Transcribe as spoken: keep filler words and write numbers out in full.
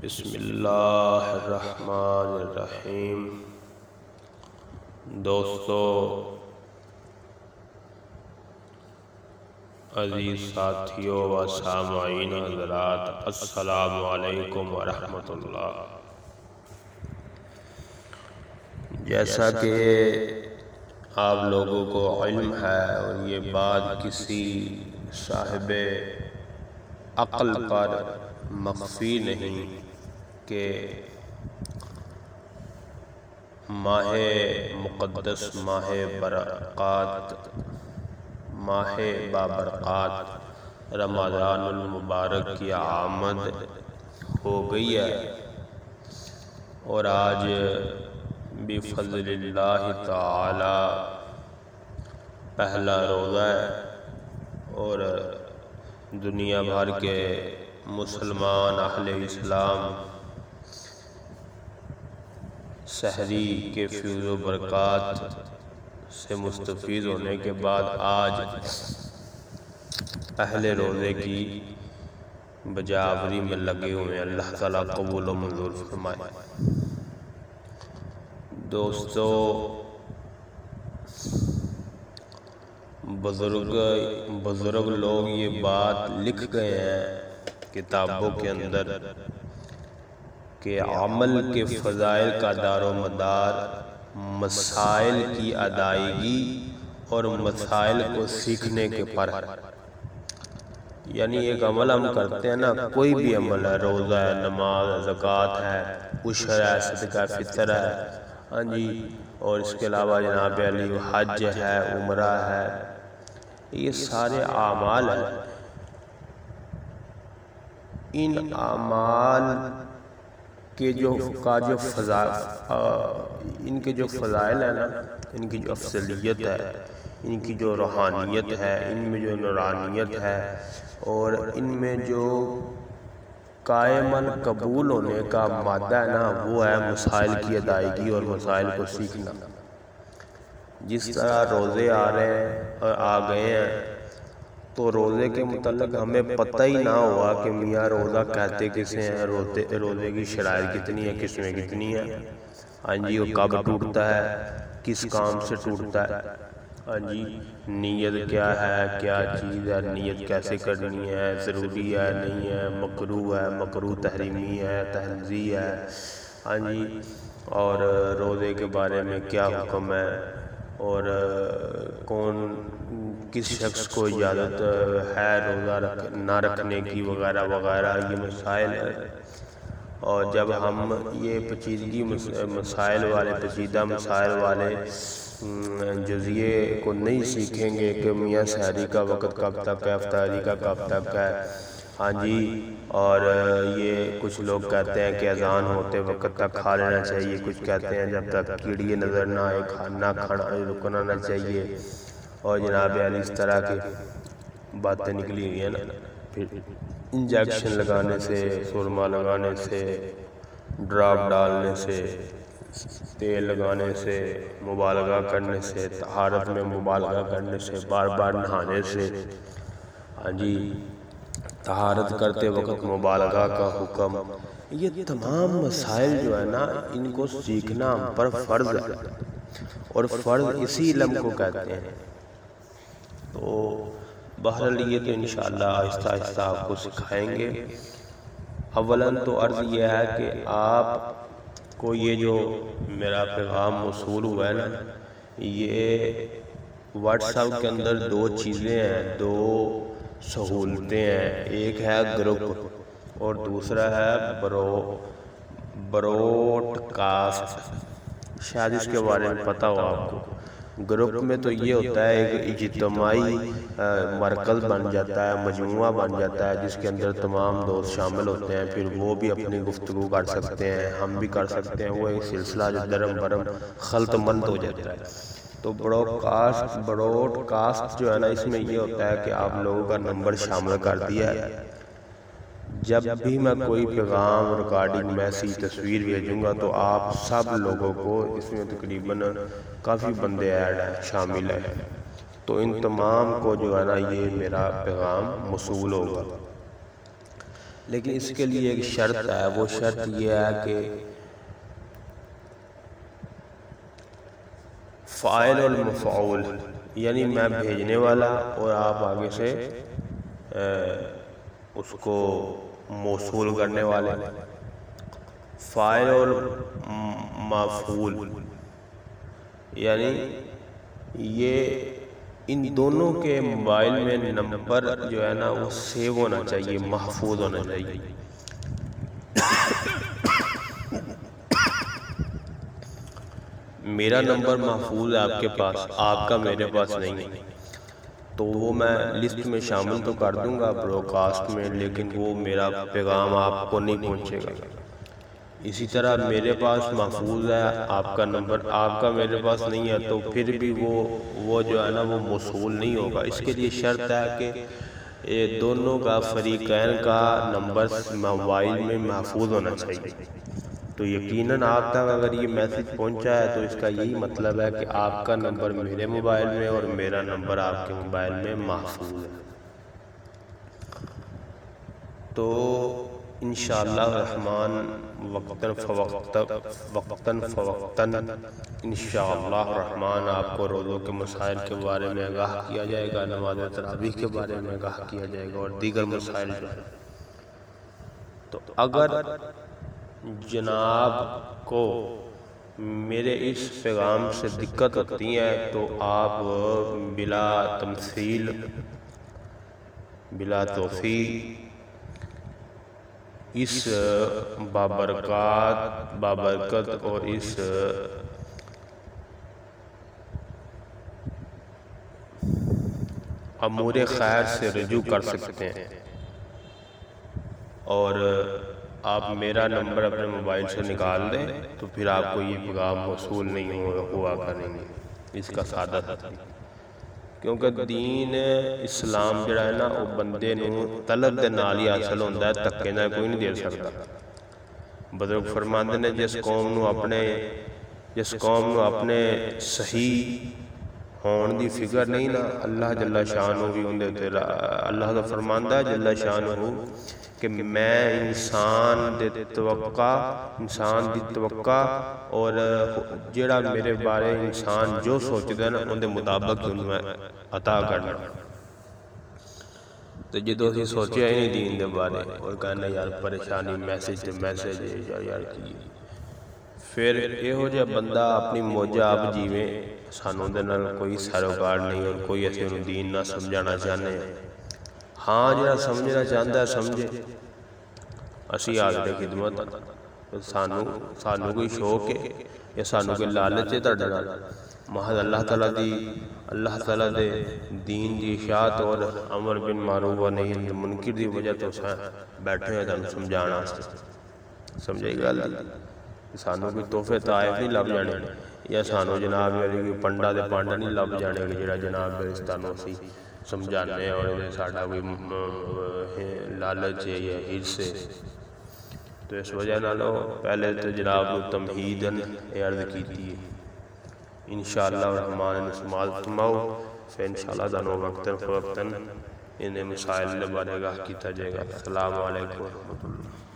بسم اللہ الرحمن الرحیم۔ دوستو، عزیز ساتھیوں و سامعین حضرات، السلام علیکم ورحمۃ اللہ۔ جیسا کہ آپ لوگوں کو علم ہے اور یہ بات کسی صاحب عقل پر مخفی نہیں کہ ماہ مقدس، ماہ برکات، ماہ بابرکات رمضان المبارک کی آمد ہو گئی ہے، اور آج بفضل اللہ تعالی پہلا روزہ ہے، اور دنیا بھر کے مسلمان اہل اسلام سحری کے فیض و برکات سے مستفید ہونے کے بعد آج پہلے روزے کی بجاوری میں لگے ہوئے ہیں۔ اللہ تعالیٰ قبول و منظور فرمائے۔ دوستو، بزرگ بزرگ لوگ یہ بات لکھ گئے ہیں کتابوں کے اندر کہ عمل کے فضائل کا دار و مدار مسائل کی ادائیگی اور مسائل کو سیکھنے کے پر ہے۔ یعنی ایک عمل ہم کرتے ہیں نا، کوئی بھی عمل ہے، روزہ ہے، نماز ہے، زکوٰۃ ہے، عشر ہے، صدقہ فطر ہے، ہاں جی، اور اس کے علاوہ جناب علی حج ہے، عمرہ ہے، یہ سارے اعمال ہیں۔ ان اعمال کے جو کا جو فضائل ان کے جو فضائل ہیں نا، ان کی جو افضلیت ہے، ان کی جو روحانیت ہے، ان میں جو نورانیت ہے، اور ان میں جو قائماً قبول ہونے کا مادہ ہے نا، وہ ہے مسائل کی ادائیگی اور مسائل کو سیکھنا۔ جس طرح روزے آ رہے ہیں اور آ گئے ہیں، تو روزے کے متعلق ہمیں پتہ ہی نہ ہوا کہ میاں روزہ کہتے کسے ہیں، روزے کی شرائط کتنی ہے، قسمیں کتنی ہیں، ہاں جی، وہ کب ٹوٹتا ہے، کس کام سے ٹوٹتا ہے، ہاں جی، نیت کیا ہے، کیا چیز ہے، نیت کیسے کرنی ہے، ضروری ہے، نہیں ہے، مکروہ ہے، مکروہ تحریمی ہے، تنزیہ ہے، ہاں جی، اور روزے کے بارے میں کیا حکم ہے، اور کون کس شخص کو اجازت ہے روزہ نہ رکھنے کی، وغیرہ وغیرہ، یہ مسائل ہیں۔ اور جب ہم یہ پیچیدگی مسائل والے پیچیدہ مسائل والے جزیے کو نہیں سیکھیں گے کہ میاں سحری کا وقت کب تک ہے، افطاری کا کب تک ہے، ہاں جی، اور یہ کچھ لوگ کہتے ہیں کہ اذان ہوتے وقت تک کھا لینا چاہیے، کچھ کہتے ہیں جب تک کیڑیے نظر نہ آئے کھانا کھانا رکنا نہ چاہیے، اور جناب علی اس طرح کی باتیں نکلی ہوئی ہیں نا۔ پھر انجیکشن لگانے سے، سرما لگانے سے، ڈراپ ڈالنے سے، تیل لگانے سے، مبالغہ کرنے سے، طہارت میں مبالغہ کرنے سے، بار بار نہانے سے، ہاں جی، طہارت کرتے وقت مبالغہ کا حکم، یہ تمام مسائل جو ہے نا، ان کو سیکھنا ہم پر فرض ہے، اور فرض اسی علم کو کہتے ہیں۔ تو بہرحال یہ تو انشاءاللہ آہستہ آہستہ آپ کو سکھائیں گے۔ اولاً تو عرض یہ ہے کہ آپ کو یہ جو میرا پیغام موصول ہوا ہے نا، یہ واٹس ایپ کے اندر دو چیزیں ہیں، دو سہولتیں ہیں۔ ایک ہے گروپ اور دوسرا ہے برو بروڈ کاسٹ۔ شاید اس کے بارے میں پتہ ہو آپ کو۔ گروپ میں تو یہ ہوتا ہے ایک اجتماعی مرکز بن جاتا ہے، مجموعہ بن جاتا ہے، جس کے اندر تمام دوست شامل ہوتے ہیں، پھر وہ بھی اپنی گفتگو کر سکتے ہیں، ہم بھی کر سکتے ہیں، وہ ایک سلسلہ جو درم برم خلط مند ہو جاتا ہے۔ تو براڈ کاسٹ براڈ کاسٹ جو ہے نا، اس میں یہ ہوتا ہے کہ آپ لوگوں کا نمبر شامل کر دیا ہے، جب بھی میں کوئی پیغام، ریکارڈنگ، میسیج، تصویر بھیجوں گا تو آپ سب لوگوں کو، اس میں تقریباً کافی بندے ایڈ ہیں، شامل ہیں، تو ان تمام کو جو ہے نا یہ میرا پیغام موصول ہوگا۔ لیکن اس کے لیے ایک شرط ہے، وہ شرط یہ ہے کہ فاعل اور مفعول، یعنی میں بھیجنے والا اور آپ آگے سے اس کو موصول کرنے والے، فاعل اور مفعول، یعنی یہ ان دونوں کے موبائل میں نمبر جو ہے نا وہ سیو ہونا چاہیے، محفوظ ہونا چاہیے۔ میرا نمبر محفوظ ہے آپ کے پاس، آپ کا میرے پاس نہیں ہے، تو وہ میں لسٹ میں شامل تو کر دوں گا براڈ کاسٹ میں، لیکن وہ میرا پیغام آپ کو نہیں پہنچے گا۔ اسی طرح میرے پاس محفوظ ہے آپ کا نمبر، آپ کا میرے پاس نہیں ہے، تو پھر بھی وہ وہ جو ہے نا وہ موصول نہیں ہوگا۔ اس کے لیے شرط ہے کہ یہ دونوں کا فریقین کا نمبر موبائل میں محفوظ ہونا چاہیے۔ تو یقیناً آپ تک اگر یہ میسج پہنچا ہے تو اس کا یہی مطلب ہے کہ آپ کا نمبر میرے موبائل میں اور میرا نمبر آپ کے موبائل میں محفوظ ہے۔ تو انشاءاللہ الرحمن وقتاً فوقتاً وقتاً فوقتاً انشاءاللہ الرحمن آپ کو روزوں کے مسائل کے بارے میں آگاہ کیا جائے گا، نماز تراویح کے بارے میں آگاہ کیا جائے گا اور دیگر مسائل جو ہیں۔ تو اگر جناب کو میرے اس پیغام سے دقت ہوتی ہے تو آپ بلا تمثیل بلا توفیق اس بابرکات بابرکت اور اس امور خیر سے رجوع کر سکتے ہیں، اور آپ میرا نمبر اپنے موبائل سے نکال دیں تو پھر آپ کو یہ پیغام موصول نہیں ہوا کریں گے۔ اس کا سادہ تطبیق، کیونکہ دین اسلام جڑا ہے نا وہ بندے نو طلب دے نال ہی حاصل ہوندہ ہے، تکے نہ کوئی نہیں دے سکتا۔ بزرگ فرماندے نے جس قوم نو اپنے جس قوم نو اپنے صحیح ہون دی فکر نہیں نا، اللہ جل شانہ بھی ہوندے تے اللہ دا فرماندہ ہے جل شانہ کہ میں انسان دے توقع انسان دی توقع اور جڑا میرے بارے انسان جو سوچدا نا ان دے مطابق میں عطا کرنا۔ تو جدو اسی سوچیا ہی نہیں دین دے بارے اور کہنا یار پریشانی میسیج تے میسیج ہے یار کی، پھر یہ ہو جا بندہ اپنی موجہ آپ جیویں، سانوں دے نال کوئی سروکار نہیں اور کوئی ایسے انہوں دین نہ سمجھانا چاہنے ہیں۔ ہاں جڑا سمجھنا چاہندہ ہے سمجھے، اسی حاضر خدمت سانوں سانوں کوئی شوق ہے یا سانوں کوئی لالچ ہے تڑنا، محض اللہ تعالیٰ دی اللہ تعالیٰ دے دین دی اشاعت اور امر بن معروف و نہی عن منکر دی وجہ تو بیٹھے ہیں تانوں سمجھانا سمجھے گا اللہ، سانوں کوئی تحفے طائف نہیں لب جانے یا سانوں جناب کوئی پنڈا دے پانڈا نہیں لب جانے کہ جڑا جناب برستانوں سی سمجھانے اور ساڑھا کوئی لالچ ہے یا حرص ہے۔ تو اس وجہ نہ لو پہلے تو جناب تمہیدن عرض کیتی ہے، انشاءاللہ الرحمن سمال تماؤ پھر انشاءاللہ دانو وقتاً فوقتاً انہیں مسائل بارے گاہ کیتا جائے گا۔ السلام علیکم ورحمۃ اللہ۔